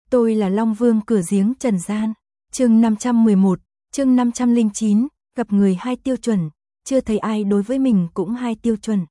Tôi là Long Vương cửa giếng trần gian. Chương 511, chương 509, gặp người 2 tiêu chuẩn, chưa thấy ai đối với mình cũng 2 tiêu chuẩn.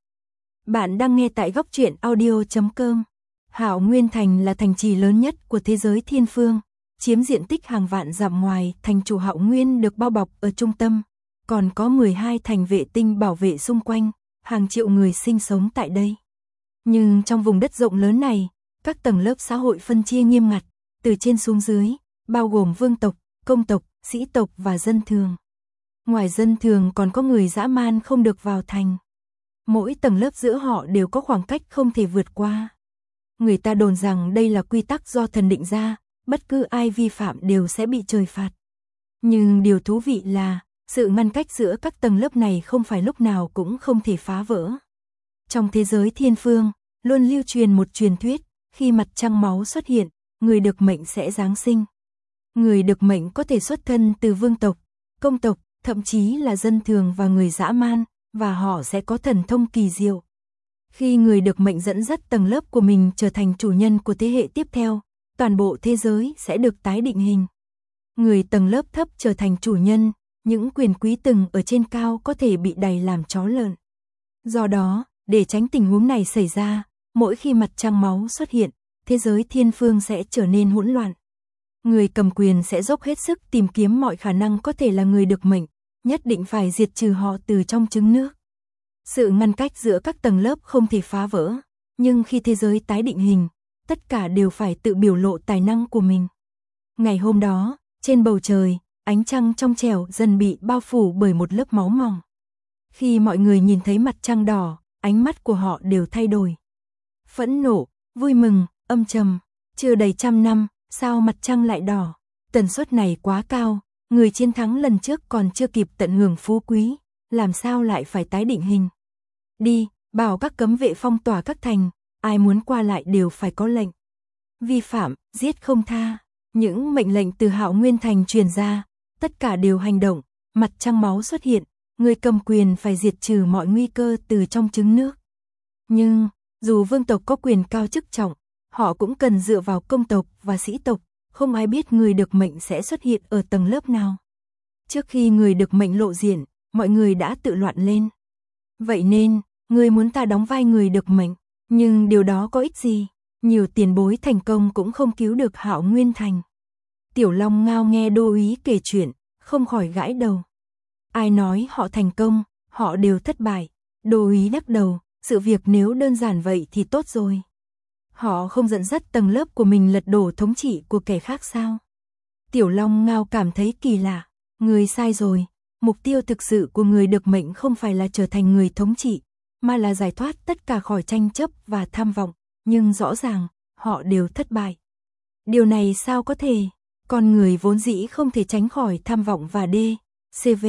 Bạn đang nghe tại góc truyện audio.com. Hạo Nguyên Thành là thành trì lớn nhất của thế giới thiên phương, chiếm diện tích hàng vạn dặm ngoài, thành chủ Hạo Nguyên được bao bọc ở trung tâm, còn có 12 thành vệ tinh bảo vệ xung quanh, hàng triệu người sinh sống tại đây. Nhưng trong vùng đất rộng lớn này, các tầng lớp xã hội phân chia nghiêm ngặt, từ trên xuống dưới, bao gồm vương tộc, công tộc, sĩ tộc và dân thường. Ngoài dân thường còn có người dã man không được vào thành. Mỗi tầng lớp giữa họ đều có khoảng cách không thể vượt qua. Người ta đồn rằng đây là quy tắc do thần định ra, bất cứ ai vi phạm đều sẽ bị trời phạt. Nhưng điều thú vị là, sự ngăn cách giữa các tầng lớp này không phải lúc nào cũng không thể phá vỡ. Trong thế giới thiên phương, luôn lưu truyền một truyền thuyết, khi mặt trăng máu xuất hiện, người được mệnh sẽ giáng sinh. Người được mệnh có thể xuất thân từ vương tộc, công tộc, thậm chí là dân thường và người dã man, và họ sẽ có thần thông kỳ diệu. Khi người được mệnh dẫn dắt tầng lớp của mình trở thành chủ nhân của thế hệ tiếp theo, toàn bộ thế giới sẽ được tái định hình. Người tầng lớp thấp trở thành chủ nhân, những quyền quý từng ở trên cao có thể bị đày làm chó lợn. Do đó, để tránh tình huống này xảy ra, mỗi khi mặt trăng máu xuất hiện, thế giới thiên phương sẽ trở nên hỗn loạn. Người cầm quyền sẽ dốc hết sức tìm kiếm mọi khả năng có thể là người được mệnh, nhất định phải diệt trừ họ từ trong trứng nước. Sự ngăn cách giữa các tầng lớp không thể phá vỡ, nhưng khi thế giới tái định hình, tất cả đều phải tự biểu lộ tài năng của mình. Ngày hôm đó, trên bầu trời, ánh trăng trong trẻo dần bị bao phủ bởi một lớp máu mỏng. Khi mọi người nhìn thấy mặt trăng đỏ, ánh mắt của họ đều thay đổi. Phẫn nộ, vui mừng, âm trầm, chưa đầy 100 năm, sao mặt trăng lại đỏ? Tần suất này quá cao, người chiến thắng lần trước còn chưa kịp tận hưởng phú quý, làm sao lại phải tái định hình? Đi, bảo các cấm vệ phong tỏa các thành, ai muốn qua lại đều phải có lệnh. Vi phạm, giết không tha. Những mệnh lệnh từ Hạo Nguyên Thành truyền ra, tất cả đều hành động, mặt trăng máu xuất hiện, người cầm quyền phải diệt trừ mọi nguy cơ từ trong trứng nước. Nhưng, dù vương tộc có quyền cao chức trọng, họ cũng cần dựa vào công tộc và sĩ tộc, không ai biết người được mệnh sẽ xuất hiện ở tầng lớp nào. Trước khi người được mệnh lộ diện, mọi người đã tự loạn lên. Vậy nên, người muốn ta đóng vai người được mệnh, nhưng điều đó có ích gì? Nhiều tiền bối thành công cũng không cứu được Hạo Nguyên Thành. Tiểu Long Ngao nghe Đô Úy kể chuyện, không khỏi gãi đầu. Ai nói họ thành công, họ đều thất bại. Đô Úy lắc đầu, sự việc nếu đơn giản vậy thì tốt rồi. Họ không dẫn dắt tầng lớp của mình lật đổ thống trị của kẻ khác sao? Tiểu Long Ngao cảm thấy kỳ lạ. Người sai rồi, mục tiêu thực sự của người được mệnh không phải là trở thành người thống trị, mà là giải thoát tất cả khỏi tranh chấp và tham vọng, nhưng rõ ràng, họ đều thất bại. Điều này sao có thể? Con người vốn dĩ không thể tránh khỏi tham vọng và CV,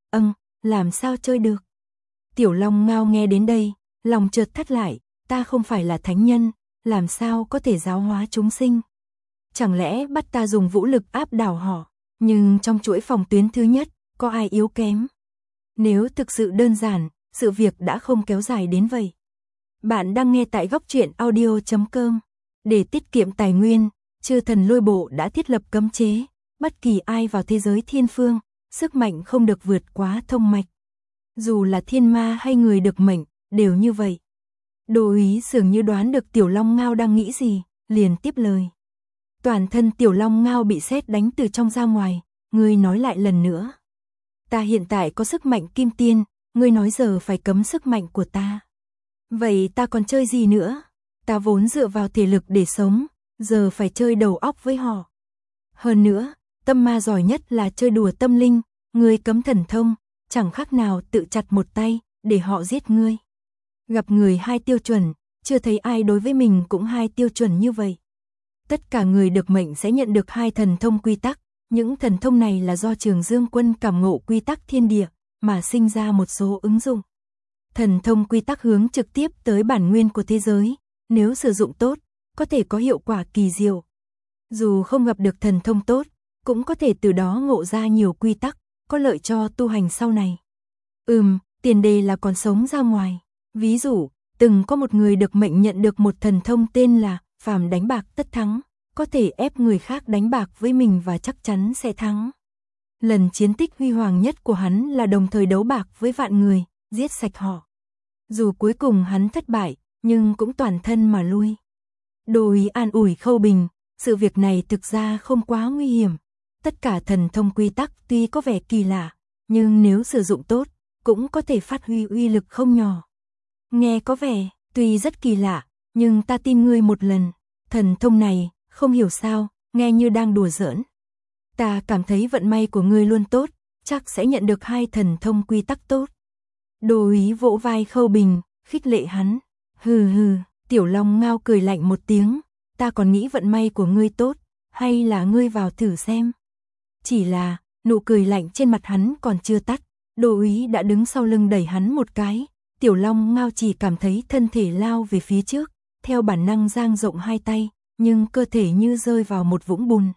làm sao chơi được? Tiểu Long Ngao nghe đến đây, lòng chợt thắt lại, ta không phải là thánh nhân, làm sao có thể giáo hóa chúng sinh? Chẳng lẽ bắt ta dùng vũ lực áp đảo họ, nhưng trong chuỗi phòng tuyến thứ nhất, có ai yếu kém? Nếu thực sự đơn giản, sự việc đã không kéo dài đến vậy. Bạn đang nghe tại góc truyện audio.com. Để tiết kiệm tài nguyên, chư thần lôi bộ đã thiết lập cấm chế, bất kỳ ai vào thế giới thiên phương, sức mạnh không được vượt quá thông mạch. Dù là thiên ma hay người được mệnh, đều như vậy. Đô Úy dường như đoán được Tiểu Long Ngao đang nghĩ gì, liền tiếp lời. Toàn thân Tiểu Long Ngao bị sét đánh từ trong ra ngoài, ngươi nói lại lần nữa. Ta hiện tại có sức mạnh kim tiên, ngươi nói giờ phải cấm sức mạnh của ta. Vậy ta còn chơi gì nữa? Ta vốn dựa vào thể lực để sống, giờ phải chơi đầu óc với họ. Hơn nữa, tâm ma giỏi nhất là chơi đùa tâm linh, ngươi cấm thần thông, chẳng khác nào tự chặt một tay, để họ giết ngươi. Gặp người 2 tiêu chuẩn, chưa thấy ai đối với mình cũng 2 tiêu chuẩn như vậy. Tất cả người được mệnh sẽ nhận được 2 thần thông quy tắc, những thần thông này là do Trường Dương Quân cảm ngộ quy tắc thiên địa, mà sinh ra một số ứng dụng. Thần thông quy tắc hướng trực tiếp tới bản nguyên của thế giới, nếu sử dụng tốt, có thể có hiệu quả kỳ diệu. Dù không gặp được thần thông tốt, cũng có thể từ đó ngộ ra nhiều quy tắc, có lợi cho tu hành sau này. Tiền đề là còn sống ra ngoài. Ví dụ, từng có một người được mệnh nhận được một thần thông tên là phàm đánh bạc tất thắng, có thể ép người khác đánh bạc với mình và chắc chắn sẽ thắng. Lần chiến tích huy hoàng nhất của hắn là đồng thời đấu bạc với vạn người, giết sạch họ. Dù cuối cùng hắn thất bại, nhưng cũng toàn thân mà lui. Đô Úy an ủi Khâu Bình, sự việc này thực ra không quá nguy hiểm. Tất cả thần thông quy tắc tuy có vẻ kỳ lạ, nhưng nếu sử dụng tốt, cũng có thể phát huy uy lực không nhỏ. Nghe có vẻ, tuy rất kỳ lạ, nhưng ta tin ngươi một lần. Thần thông này, không hiểu sao, nghe như đang đùa giỡn. Ta cảm thấy vận may của ngươi luôn tốt, chắc sẽ nhận được 2 thần thông quy tắc tốt. Đô Úy vỗ vai Khâu Bình, khích lệ hắn. Hừ hừ, Tiểu Long Ngao cười lạnh một tiếng, ta còn nghĩ vận may của ngươi tốt, hay là ngươi vào thử xem. Chỉ là, nụ cười lạnh trên mặt hắn còn chưa tắt, Đô Úy đã đứng sau lưng đẩy hắn một cái. Tiểu Long Ngao chỉ cảm thấy thân thể lao về phía trước, theo bản năng dang rộng 2 tay, nhưng cơ thể như rơi vào một vũng bùn.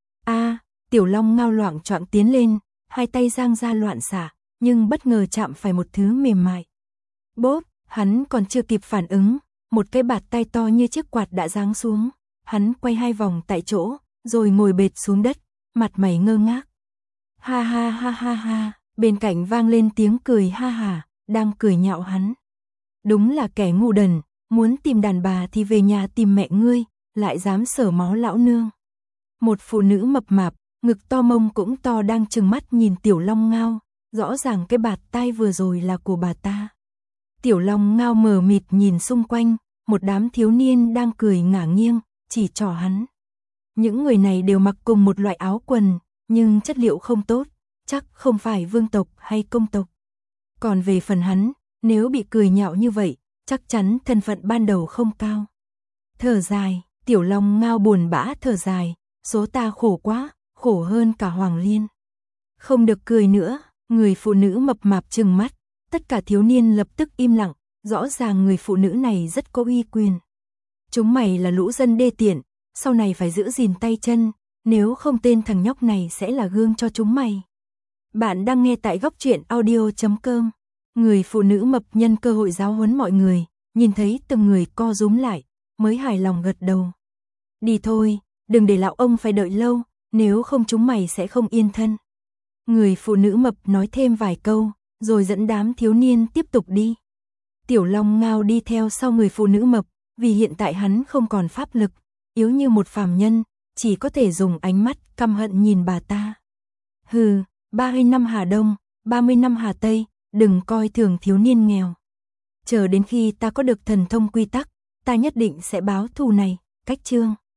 Tiểu Long Ngao loạng choạng tiến lên, 2 tay giang ra loạn xạ, nhưng bất ngờ chạm phải một thứ mềm mại. Bốp, hắn còn chưa kịp phản ứng, một cái bạt tay to như chiếc quạt đã giáng xuống. Hắn quay 2 vòng tại chỗ, rồi ngồi bệt xuống đất, mặt mày ngơ ngác. Ha ha ha ha ha, bên cạnh vang lên tiếng cười ha hả, đang cười nhạo hắn. Đúng là kẻ ngu đần, muốn tìm đàn bà thì về nhà tìm mẹ ngươi, lại dám sờ máu lão nương. Một phụ nữ mập mạp, ngực to mông cũng to đang trừng mắt nhìn Tiểu Long Ngao, rõ ràng cái bạt tai vừa rồi là của bà ta. Tiểu Long Ngao mờ mịt nhìn xung quanh, một đám thiếu niên đang cười ngả nghiêng, chỉ trỏ hắn. Những người này đều mặc cùng một loại áo quần, nhưng chất liệu không tốt, chắc không phải vương tộc hay công tộc. Còn về phần hắn, nếu bị cười nhạo như vậy, chắc chắn thân phận ban đầu không cao. Thở dài, Tiểu Long Ngao buồn bã thở dài, số ta khổ quá, khổ hơn cả Hoàng Liên. Không được cười nữa, người phụ nữ mập mạp trừng mắt, tất cả thiếu niên lập tức im lặng, rõ ràng người phụ nữ này rất có uy quyền. Chúng mày là lũ dân đê tiện, sau này phải giữ gìn tay chân, nếu không tên thằng nhóc này sẽ là gương cho chúng mày. Bạn đang nghe tại Góc Truyện Audio.com. Người phụ nữ mập nhân cơ hội giáo huấn mọi người, nhìn thấy từng người co rúm lại, mới hài lòng gật đầu. Đi thôi, đừng để lão ông phải đợi lâu, nếu không chúng mày sẽ không yên thân. Người phụ nữ mập nói thêm vài câu, rồi dẫn đám thiếu niên tiếp tục đi. Tiểu Long Ngao đi theo sau người phụ nữ mập, vì hiện tại hắn không còn pháp lực, yếu như một phàm nhân, chỉ có thể dùng ánh mắt căm hận nhìn bà ta. Hừ, 30 năm Hà Đông, 30 năm Hà Tây, đừng coi thường thiếu niên nghèo. Chờ đến khi ta có được thần thông quy tắc, ta nhất định sẽ báo thù này. Cách chương